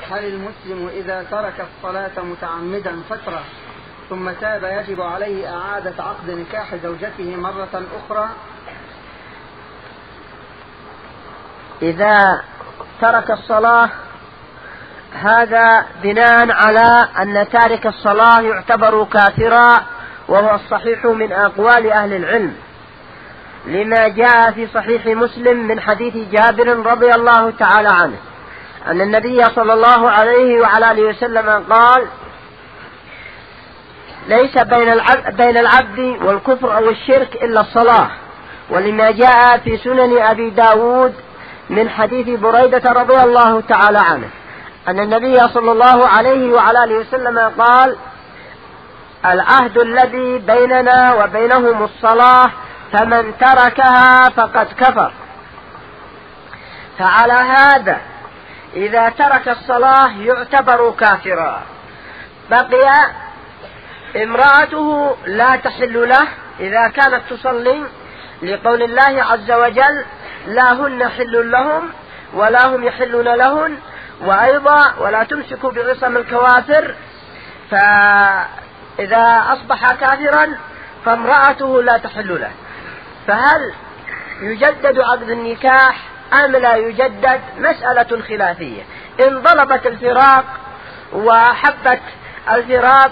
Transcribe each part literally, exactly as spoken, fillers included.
هل المسلم إذا ترك الصلاة متعمدا فترة ثم تاب يجب عليه إعادة عقد نكاح زوجته مرة أخرى؟ إذا ترك الصلاة هذا بناء على أن تارك الصلاة يعتبر كافرا، وهو الصحيح من أقوال أهل العلم، لما جاء في صحيح مسلم من حديث جابر رضي الله تعالى عنه أن النبي صلى الله عليه وعلى آله وسلم قال: ليس بين العبد, بين العبد والكفر أو الشرك إلا الصلاة. ولما جاء في سنن أبي داود من حديث بريدة رضي الله تعالى عنه أن النبي صلى الله عليه وعلى آله وسلم قال: العهد الذي بيننا وبينهم الصلاة، فمن تركها فقد كفر. فعلى هذا إذا ترك الصلاة يعتبر كافرا. بقي امرأته لا تحل له إذا كانت تصلي، لقول الله عز وجل: لا هن حل لهم ولا هم يحلون لهن، وأيضا ولا تمسكوا بعصم الكوافر. فإذا أصبح كافرا فامرأته لا تحل له. فهل يجدد عقد النكاح أم لا يجدد؟ مسألة خلافية. إن طلبت الفراق وحبت الفراق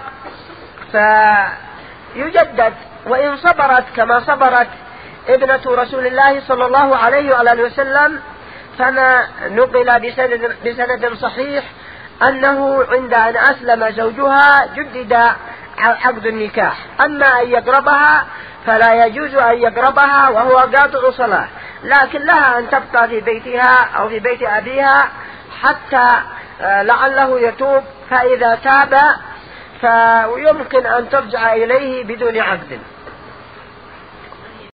فيجدد، وإن صبرت كما صبرت ابنة رسول الله صلى الله عليه وآله وسلم، فما نقل بسند, بسند صحيح أنه عند أن أسلم زوجها جدد عقد النكاح. أما أن يقربها فلا يجوز أن يقربها وهو قاطع صلاة، لكن لها أن تبقى في بيتها أو في بيت أبيها حتى لعله يتوب، فإذا تاب فيمكن أن ترجع إليه بدون عقد.